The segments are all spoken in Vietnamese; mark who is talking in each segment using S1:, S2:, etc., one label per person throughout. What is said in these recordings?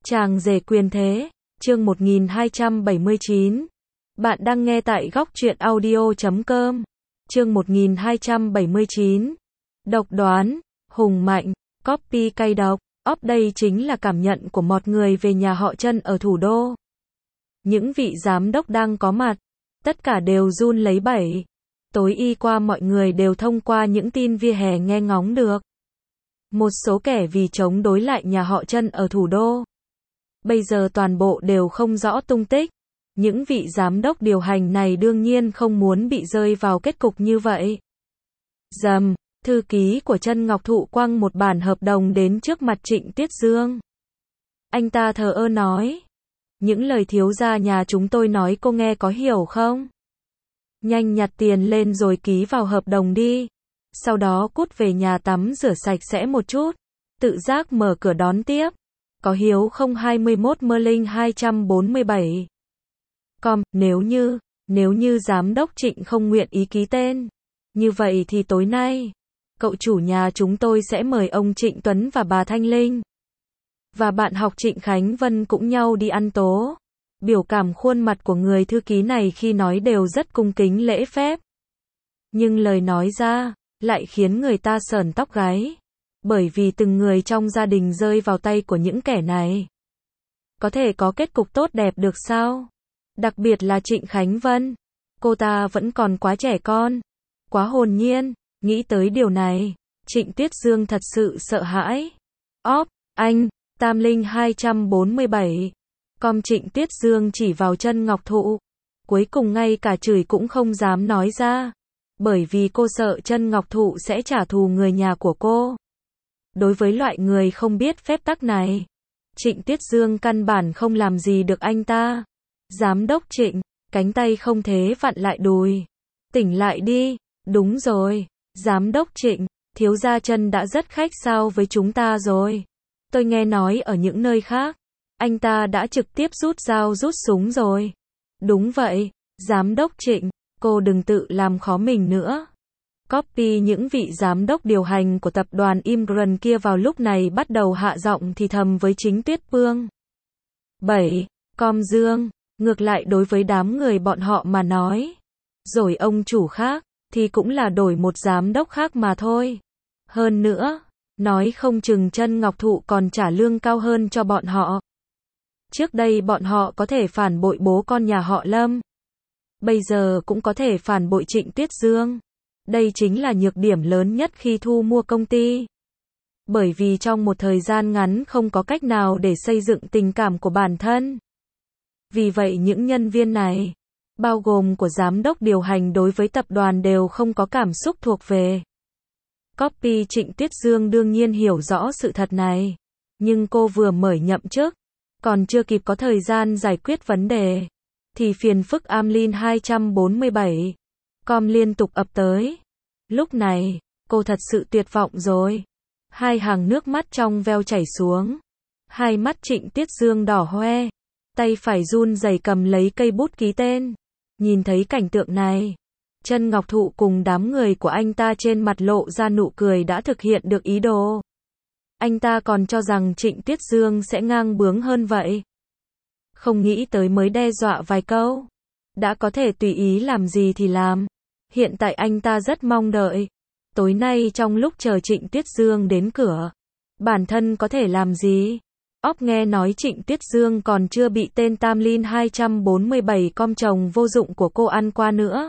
S1: Chàng rể quyền thế, chương 1279. Bạn đang nghe tại góc truyện audio.com. Chương 1279. Độc đoán, hùng mạnh, copy cay độc. Đây chính là cảm nhận của một người về nhà họ Trân ở thủ đô. Những vị giám đốc đang có mặt, tất cả đều run lấy bẩy. Tối y qua mọi người đều thông qua những tin vỉa hè nghe ngóng được. Một số kẻ vì chống đối lại nhà họ Trân ở thủ đô. Bây giờ toàn bộ đều không rõ tung tích. Những vị giám đốc điều hành này đương nhiên không muốn bị rơi vào kết cục như vậy. Rầm, thư ký của Trân Ngọc Thụ quăng một bản hợp đồng đến trước mặt Trịnh Tiết Dương. Anh ta thờ ơ nói. Những lời thiếu gia nhà chúng tôi nói cô nghe có hiểu không? Nhanh nhặt tiền lên rồi ký vào hợp đồng đi. Sau đó cút về nhà tắm rửa sạch sẽ một chút. Tự giác mở cửa đón tiếp. Có hiếu không 21 Merlin 247. Nếu như giám đốc Trịnh không nguyện ý ký tên. Như vậy thì tối nay, cậu chủ nhà chúng tôi sẽ mời ông Trịnh Tuấn và bà Thanh Linh. Và bạn học Trịnh Khánh Vân cũng nhau đi ăn tố. Biểu cảm khuôn mặt của người thư ký này khi nói đều rất cung kính lễ phép. Nhưng lời nói ra, lại khiến người ta sởn tóc gáy. Bởi vì từng người trong gia đình rơi vào tay của những kẻ này. Có thể có kết cục tốt đẹp được sao? Đặc biệt là Trịnh Khánh Vân. Cô ta vẫn còn quá trẻ con. Quá hồn nhiên. Nghĩ tới điều này, Trịnh Tiết Dương thật sự sợ hãi. Anh, Tam Linh 247. Trịnh Tiết Dương chỉ vào Trân Ngọc Thụ. Cuối cùng ngay cả chửi cũng không dám nói ra. Bởi vì cô sợ Trân Ngọc Thụ sẽ trả thù người nhà của cô. Đối với loại người không biết phép tắc này, Trịnh Tiết Dương căn bản không làm gì được anh ta. Giám đốc Trịnh, cánh tay không thế vặn lại đùi. Tỉnh lại đi. Đúng rồi, giám đốc Trịnh, thiếu gia Trân đã rất khách sáo với chúng ta rồi. Tôi nghe nói ở những nơi khác, anh ta đã trực tiếp rút dao rút súng rồi. Đúng vậy, giám đốc Trịnh, cô đừng tự làm khó mình nữa. Copy những vị giám đốc điều hành của tập đoàn Imran kia vào lúc này bắt đầu hạ giọng thì thầm với chính Tuyết Phương. 7. Dương, ngược lại đối với đám người bọn họ mà nói. Rồi ông chủ khác, thì cũng là đổi một giám đốc khác mà thôi. Hơn nữa, nói không chừng Trân Ngọc Thụ còn trả lương cao hơn cho bọn họ. Trước đây bọn họ có thể phản bội bố con nhà họ Lâm. Bây giờ cũng có thể phản bội Trịnh Tiết Dương. Đây chính là nhược điểm lớn nhất khi thu mua công ty. Bởi vì trong một thời gian ngắn không có cách nào để xây dựng tình cảm của bản thân. Vì vậy những nhân viên này, bao gồm của giám đốc điều hành đối với tập đoàn đều không có cảm xúc thuộc về. Copy Trịnh Tiết Dương đương nhiên hiểu rõ sự thật này. Nhưng cô vừa mới nhậm chức, còn chưa kịp có thời gian giải quyết vấn đề. Thì phiền phức Amlin 247. Liên tục ập tới. Lúc này, cô thật sự tuyệt vọng rồi. Hai hàng nước mắt trong veo chảy xuống. Hai mắt Trịnh Tiết Dương đỏ hoe. Tay phải run rẩy cầm lấy cây bút ký tên. Nhìn thấy cảnh tượng này, Trân Ngọc Thụ cùng đám người của anh ta trên mặt lộ ra nụ cười đã thực hiện được ý đồ. Anh ta còn cho rằng Trịnh Tiết Dương sẽ ngang bướng hơn vậy. Không nghĩ tới mới đe dọa vài câu. Đã có thể tùy ý làm gì thì làm. Hiện tại anh ta rất mong đợi. Tối nay trong lúc chờ Trịnh Tiết Dương đến cửa, bản thân có thể làm gì? Nghe nói Trịnh Tiết Dương còn chưa bị tên Tam Linh 247 chồng vô dụng của cô ăn qua nữa.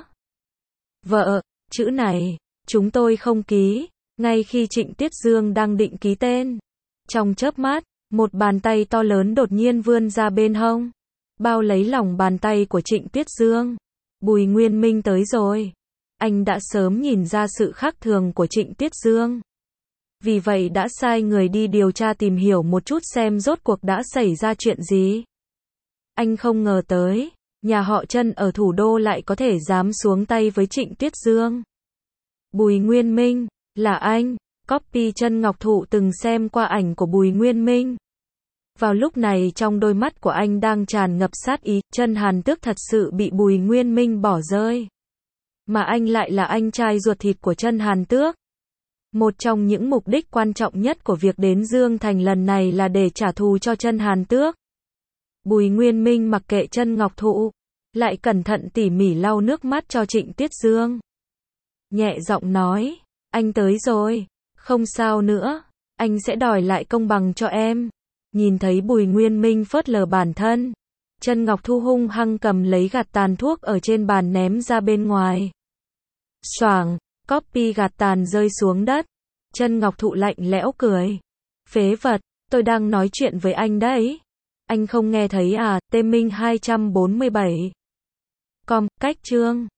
S1: Vợ, chữ này, chúng tôi không ký. Ngay khi Trịnh Tiết Dương đang định ký tên, trong chớp mắt, một bàn tay to lớn đột nhiên vươn ra bên hông, bao lấy lòng bàn tay của Trịnh Tiết Dương. Bùi Nguyên Minh tới rồi. Anh đã sớm nhìn ra sự khác thường của Trịnh Tiết Dương. Vì vậy đã sai người đi điều tra tìm hiểu một chút xem rốt cuộc đã xảy ra chuyện gì. Anh không ngờ tới, nhà họ Trân ở thủ đô lại có thể dám xuống tay với Trịnh Tiết Dương. Bùi Nguyên Minh, là anh. Copy Trân Ngọc Thụ từng xem qua ảnh của Bùi Nguyên Minh. Vào lúc này trong đôi mắt của anh đang tràn ngập sát ý, Trân Hàn Tước thật sự bị Bùi Nguyên Minh bỏ rơi. Mà anh lại là anh trai ruột thịt của Trân Hàn Tước. Một trong những mục đích quan trọng nhất của việc đến Dương Thành lần này là để trả thù cho Chân Hàn Tước. Bùi Nguyên Minh mặc kệ Chân Ngọc Thụ, lại cẩn thận tỉ mỉ lau nước mắt cho Trịnh Tiết Dương. Nhẹ giọng nói, anh tới rồi, không sao nữa, anh sẽ đòi lại công bằng cho em. Nhìn thấy Bùi Nguyên Minh phớt lờ bản thân, Chân Ngọc Thu hung hăng cầm lấy gạt tàn thuốc ở trên bàn ném ra bên ngoài. Xoảng, copy gạt tàn rơi xuống đất. Chân Ngọc Thụ lạnh lẽo cười. Phế vật, tôi đang nói chuyện với anh đấy. Anh không nghe thấy à? Tê Minh 247. Cách chương